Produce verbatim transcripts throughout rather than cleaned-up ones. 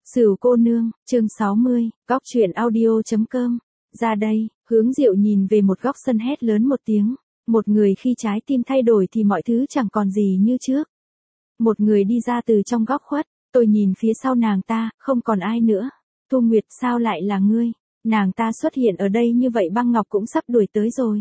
Sửu cô nương, chương sáu mươi, góc truyện audio.com. Ra đây, Hướng Diệu nhìn về một góc sân hét lớn một tiếng. Một người khi trái tim thay đổi thì mọi thứ chẳng còn gì như trước. Một người đi ra từ trong góc khuất, tôi nhìn phía sau nàng ta, không còn ai nữa. Thu Nguyệt, sao lại là ngươi? Nàng ta xuất hiện ở đây như vậy, băng ngọc cũng sắp đuổi tới rồi.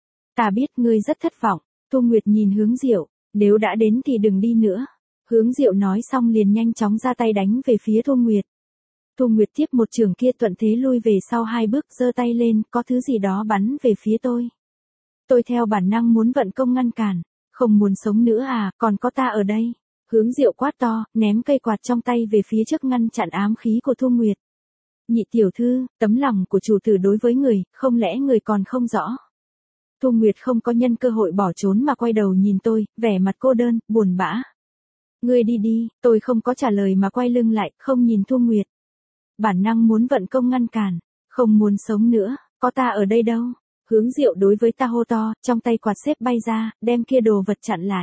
Ta biết ngươi rất thất vọng. Thu Nguyệt nhìn Hướng Diệu, nếu đã đến thì đừng đi nữa. Hướng Diệu nói xong liền nhanh chóng ra tay đánh về phía Thu Nguyệt. Thu Nguyệt tiếp một trường kia thuận thế lui về sau hai bước, giơ tay lên, có thứ gì đó bắn về phía tôi. Tôi theo bản năng muốn vận công ngăn cản, không muốn sống nữa à, còn có ta ở đây. Hướng Diệu quát to, ném cây quạt trong tay về phía trước ngăn chặn ám khí của Thu Nguyệt. Nhị tiểu thư, tấm lòng của chủ tử đối với người, không lẽ người còn không rõ? Thu Nguyệt không có nhân cơ hội bỏ trốn mà quay đầu nhìn tôi, vẻ mặt cô đơn, buồn bã. Ngươi đi đi, tôi không có trả lời mà quay lưng lại, không nhìn Thu Nguyệt. Bản năng muốn vận công ngăn cản, không muốn sống nữa, có ta ở đây đâu. Hướng Diệu đối với ta hô to, trong tay quạt xếp bay ra, đem kia đồ vật chặn lại.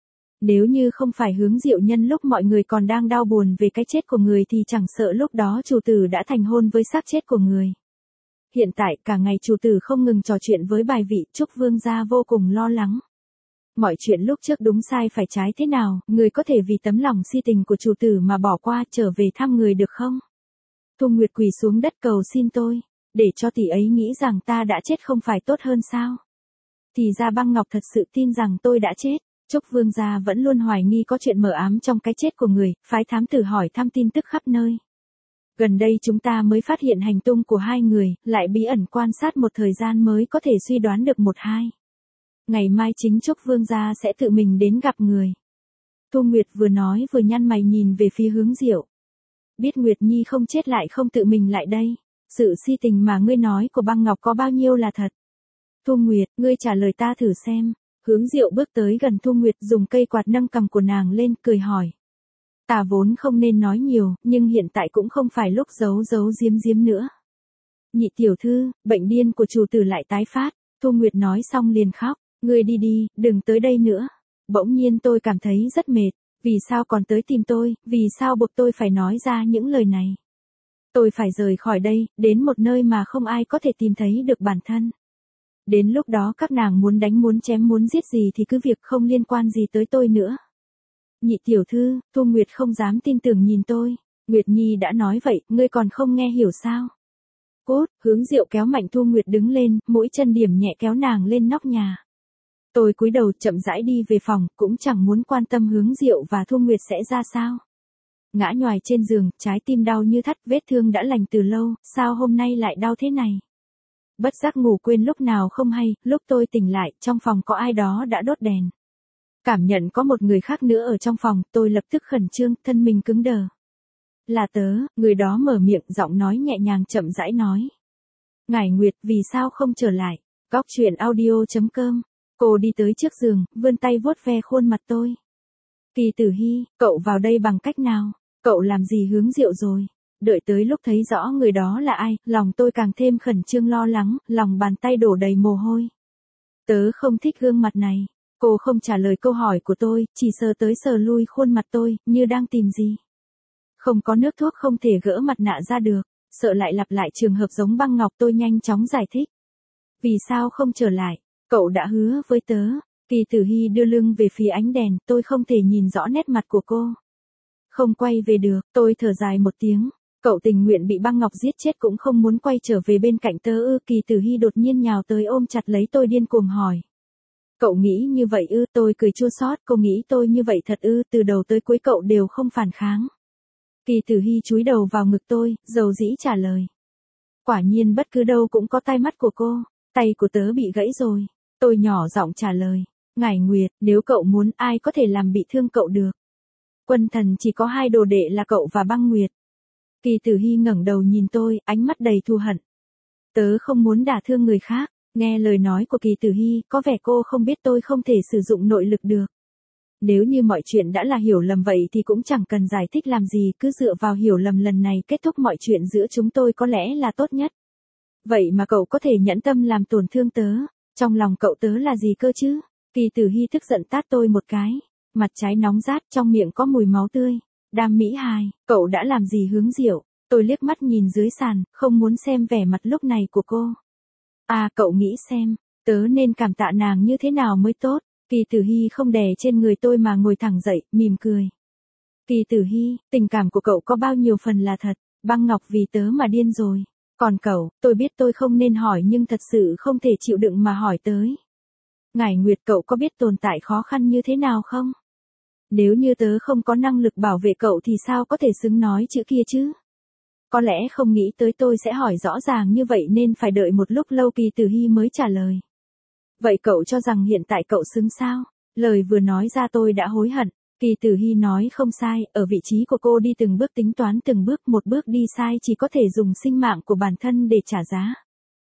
Nếu như không phải Hướng Diệu nhân lúc mọi người còn đang đau buồn về cái chết của người thì chẳng sợ lúc đó chủ tử đã thành hôn với xác chết của người. Hiện tại cả ngày chủ tử không ngừng trò chuyện với bài vị, Trúc Vương gia vô cùng lo lắng. Mọi chuyện lúc trước đúng sai phải trái thế nào, người có thể vì tấm lòng si tình của chủ tử mà bỏ qua trở về thăm người được không? Thu Nguyệt quỳ xuống đất cầu xin tôi, để cho tỷ ấy nghĩ rằng ta đã chết không phải tốt hơn sao? Thì ra băng ngọc thật sự tin rằng tôi đã chết. Trúc Vương gia vẫn luôn hoài nghi có chuyện mờ ám trong cái chết của người, phái thám tử hỏi thăm tin tức khắp nơi. Gần đây chúng ta mới phát hiện hành tung của hai người, lại bí ẩn quan sát một thời gian mới có thể suy đoán được một hai. Ngày mai chính Trúc Vương gia sẽ tự mình đến gặp người. Thu Nguyệt vừa nói vừa nhăn mày nhìn về phía Hướng Diệu. Biết Nguyệt Nhi không chết lại không tự mình lại đây. Sự si tình mà ngươi nói của băng ngọc có bao nhiêu là thật? Thu Nguyệt, ngươi trả lời ta thử xem. Hướng Diệu bước tới gần Thu Nguyệt, dùng cây quạt nâng cằm của nàng lên, cười hỏi. Ta vốn không nên nói nhiều, nhưng hiện tại cũng không phải lúc giấu giấu giếm giếm nữa. Nhị tiểu thư, bệnh điên của chủ tử lại tái phát. Thu Nguyệt nói xong liền khóc. Ngươi đi đi, đừng tới đây nữa. Bỗng nhiên tôi cảm thấy rất mệt. Vì sao còn tới tìm tôi, vì sao buộc tôi phải nói ra những lời này? Tôi phải rời khỏi đây, đến một nơi mà không ai có thể tìm thấy được bản thân. Đến lúc đó các nàng muốn đánh muốn chém muốn giết gì thì cứ việc, không liên quan gì tới tôi nữa. Nhị tiểu thư, Thu Nguyệt không dám tin tưởng nhìn tôi. Nguyệt Nhi đã nói vậy, ngươi còn không nghe hiểu sao? Cốt, Hướng Diệu kéo mạnh Thu Nguyệt đứng lên, mũi chân điểm nhẹ kéo nàng lên nóc nhà. Tôi cúi đầu chậm rãi đi về phòng, cũng chẳng muốn quan tâm Hướng Diệu và Thu Nguyệt sẽ ra sao. Ngã nhoài trên giường, trái tim đau như thắt, vết thương đã lành từ lâu, sao hôm nay lại đau thế này? Bất giác ngủ quên lúc nào không hay, lúc tôi tỉnh lại, trong phòng có ai đó đã đốt đèn. Cảm nhận có một người khác nữa ở trong phòng, tôi lập tức khẩn trương, thân mình cứng đờ. Là tớ, người đó mở miệng, giọng nói nhẹ nhàng chậm rãi nói. Ngải Nguyệt, vì sao không trở lại? Góc truyện audio.com. Cô đi tới trước giường, vươn tay vuốt ve khuôn mặt tôi. Kỳ Tử Hy, cậu vào đây bằng cách nào? Cậu làm gì Hướng Diệu rồi? Đợi tới lúc thấy rõ người đó là ai, lòng tôi càng thêm khẩn trương lo lắng, lòng bàn tay đổ đầy mồ hôi. Tớ không thích gương mặt này. Cô không trả lời câu hỏi của tôi, chỉ sờ tới sờ lui khuôn mặt tôi, như đang tìm gì. Không có nước thuốc không thể gỡ mặt nạ ra được, sợ lại lặp lại trường hợp giống băng ngọc, tôi nhanh chóng giải thích. Vì sao không trở lại? Cậu đã hứa với tớ. Kỳ Tử Hy đưa lưng về phía ánh đèn, tôi không thể nhìn rõ nét mặt của cô. Không quay về được, tôi thở dài một tiếng. Cậu tình nguyện bị băng ngọc giết chết cũng không muốn quay trở về bên cạnh tớ ư? Kỳ Tử Hy đột nhiên nhào tới ôm chặt lấy tôi điên cuồng hỏi. Cậu nghĩ như vậy ư? Tôi cười chua xót, cô nghĩ tôi như vậy thật ư? Từ đầu tới cuối cậu đều không phản kháng. Kỳ Tử Hy chúi đầu vào ngực tôi, dầu dĩ trả lời. Quả nhiên bất cứ đâu cũng có tai mắt của cô, tay của tớ bị gãy rồi. Tôi nhỏ giọng trả lời. Ngải Nguyệt, nếu cậu muốn, ai có thể làm bị thương cậu được? Quân thần chỉ có hai đồ đệ là cậu và băng Nguyệt. Kỳ Tử Hy ngẩng đầu nhìn tôi, ánh mắt đầy thù hận. Tớ không muốn đả thương người khác. Nghe lời nói của Kỳ Tử Hy, có vẻ cô không biết tôi không thể sử dụng nội lực được. Nếu như mọi chuyện đã là hiểu lầm vậy thì cũng chẳng cần giải thích làm gì, cứ dựa vào hiểu lầm lần này kết thúc mọi chuyện giữa chúng tôi có lẽ là tốt nhất. Vậy mà cậu có thể nhẫn tâm làm tổn thương tớ, trong lòng cậu tớ là gì cơ chứ? Kỳ Tử Hy tức giận tát tôi một cái, mặt trái nóng rát, trong miệng có mùi máu tươi. Đam mỹ hài, cậu đã làm gì Hướng Diệu? Tôi liếc mắt nhìn dưới sàn, không muốn xem vẻ mặt lúc này của cô. À cậu nghĩ xem, tớ nên cảm tạ nàng như thế nào mới tốt. Kỳ Tử Hy không đè trên người tôi mà ngồi thẳng dậy, mỉm cười. Kỳ Tử Hy, tình cảm của cậu có bao nhiêu phần là thật, Băng Ngọc vì tớ mà điên rồi. Còn cậu, tôi biết tôi không nên hỏi nhưng thật sự không thể chịu đựng mà hỏi tới. Ngải Nguyệt, cậu có biết tồn tại khó khăn như thế nào không? Nếu như tớ không có năng lực bảo vệ cậu thì sao có thể xứng nói chữ kia chứ? Có lẽ không nghĩ tới tôi sẽ hỏi rõ ràng như vậy nên phải đợi một lúc lâu. Kỳ Tử Hy mới trả lời. Vậy cậu cho rằng hiện tại cậu xứng sao? Lời vừa nói ra tôi đã hối hận. Kỳ Tử Hy nói không sai, ở vị trí của cô đi từng bước tính toán từng bước, một bước đi sai chỉ có thể dùng sinh mạng của bản thân để trả giá.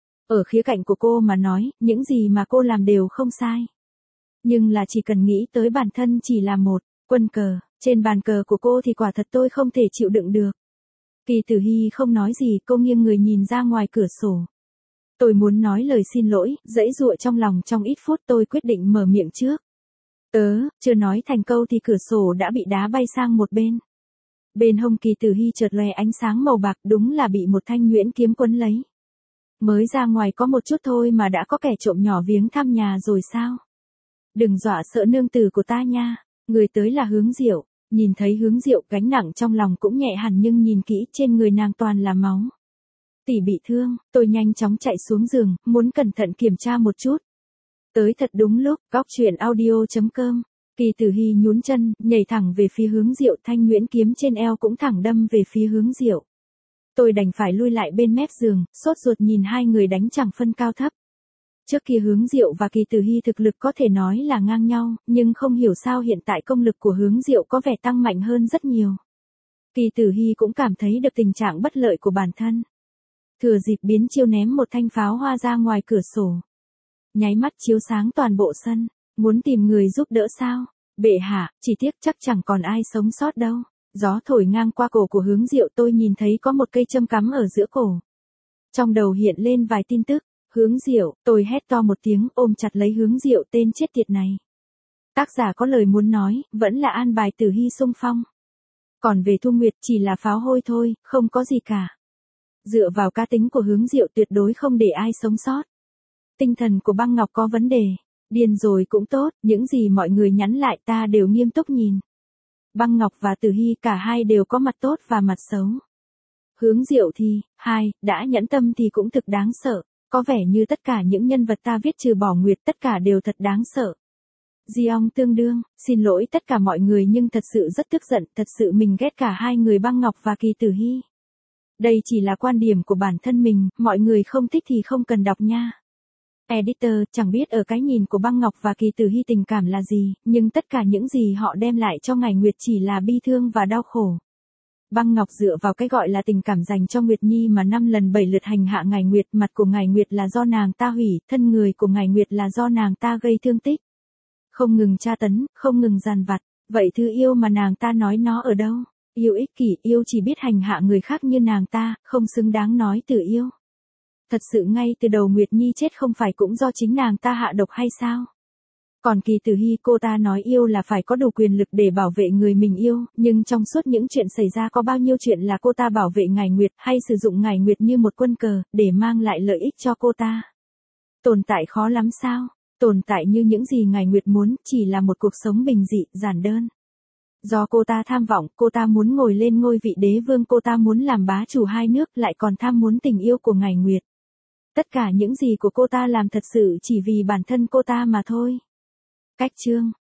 Ở khía cạnh của cô mà nói, những gì mà cô làm đều không sai. Nhưng là chỉ cần nghĩ tới bản thân chỉ là một quân cờ, trên bàn cờ của cô thì quả thật tôi không thể chịu đựng được. Kỳ Tử Hy không nói gì, cô nghiêng người nhìn ra ngoài cửa sổ. Tôi muốn nói lời xin lỗi, giãy giụa trong lòng trong ít phút tôi quyết định mở miệng trước. Tớ, chưa nói thành câu thì cửa sổ đã bị đá bay sang một bên. Bên hông Kỳ Tử Hy chợt lóe ánh sáng màu bạc, đúng là bị một thanh nhuyễn kiếm quấn lấy. Mới ra ngoài có một chút thôi mà đã có kẻ trộm nhỏ viếng thăm nhà rồi sao? Đừng dọa sợ nương tử của ta nha. Người tới là Hướng Diệu. Nhìn thấy Hướng Diệu, gánh nặng trong lòng cũng nhẹ hẳn nhưng nhìn kỹ trên người nàng toàn là máu. Tỷ bị thương, tôi nhanh chóng chạy xuống giường, muốn cẩn thận kiểm tra một chút. Tới thật đúng lúc, góc truyện audio chấm com. Kỳ Tử Hy nhún chân, nhảy thẳng về phía Hướng Diệu, thanh nhuyễn kiếm trên eo cũng thẳng đâm về phía Hướng Diệu. Tôi đành phải lui lại bên mép giường, sốt ruột nhìn hai người đánh chẳng phân cao thấp. Trước kia Hướng Diệu và Kỳ Tử Hy thực lực có thể nói là ngang nhau, nhưng không hiểu sao hiện tại công lực của Hướng Diệu có vẻ tăng mạnh hơn rất nhiều. Kỳ Tử Hy cũng cảm thấy được tình trạng bất lợi của bản thân. Thừa dịp biến chiêu ném một thanh pháo hoa ra ngoài cửa sổ. Nháy mắt chiếu sáng toàn bộ sân, muốn tìm người giúp đỡ sao? Bệ hạ, chỉ tiếc chắc chẳng còn ai sống sót đâu. Gió thổi ngang qua cổ của Hướng Diệu, tôi nhìn thấy có một cây châm cắm ở giữa cổ. Trong đầu hiện lên vài tin tức. Hướng Diệu, tôi hét to một tiếng ôm chặt lấy Hướng Diệu, tên chết tiệt này. Tác giả có lời muốn nói, vẫn là an bài Tử Hy xung phong. Còn về Thu Nguyệt chỉ là pháo hôi thôi, không có gì cả. Dựa vào cá tính của Hướng Diệu tuyệt đối không để ai sống sót. Tinh thần của Băng Ngọc có vấn đề. Điên rồi cũng tốt, những gì mọi người nhắn lại ta đều nghiêm túc nhìn. Băng Ngọc và Tử Hy cả hai đều có mặt tốt và mặt xấu. Hướng Diệu thì, hai, đã nhẫn tâm thì cũng thực đáng sợ. Có vẻ như tất cả những nhân vật ta viết trừ bỏ Nguyệt tất cả đều thật đáng sợ. Giong tương đương, xin lỗi tất cả mọi người nhưng thật sự rất tức giận, thật sự mình ghét cả hai người Băng Ngọc và Kỳ Tử Hy. Đây chỉ là quan điểm của bản thân mình, mọi người không thích thì không cần đọc nha. Editor, chẳng biết ở cái nhìn của Băng Ngọc và Kỳ Tử Hy tình cảm là gì, nhưng tất cả những gì họ đem lại cho Ngải Nguyệt chỉ là bi thương và đau khổ. Băng Ngọc dựa vào cái gọi là tình cảm dành cho Nguyệt Nhi mà năm lần bảy lượt hành hạ Ngải Nguyệt, mặt của Ngải Nguyệt là do nàng ta hủy, thân người của Ngải Nguyệt là do nàng ta gây thương tích. Không ngừng tra tấn, không ngừng giàn vặt, vậy thứ yêu mà nàng ta nói nó ở đâu? Yêu ích kỷ, yêu chỉ biết hành hạ người khác như nàng ta, không xứng đáng nói từ yêu. Thật sự ngay từ đầu Nguyệt Nhi chết không phải cũng do chính nàng ta hạ độc hay sao? Còn Kỳ Tử Hy cô ta nói yêu là phải có đủ quyền lực để bảo vệ người mình yêu, nhưng trong suốt những chuyện xảy ra có bao nhiêu chuyện là cô ta bảo vệ Ngải Nguyệt hay sử dụng Ngải Nguyệt như một quân cờ, để mang lại lợi ích cho cô ta. Tồn tại khó lắm sao? Tồn tại như những gì Ngải Nguyệt muốn, chỉ là một cuộc sống bình dị, giản đơn. Do cô ta tham vọng, cô ta muốn ngồi lên ngôi vị đế vương, cô ta muốn làm bá chủ hai nước, lại còn tham muốn tình yêu của Ngải Nguyệt. Tất cả những gì của cô ta làm thật sự chỉ vì bản thân cô ta mà thôi. Cách chương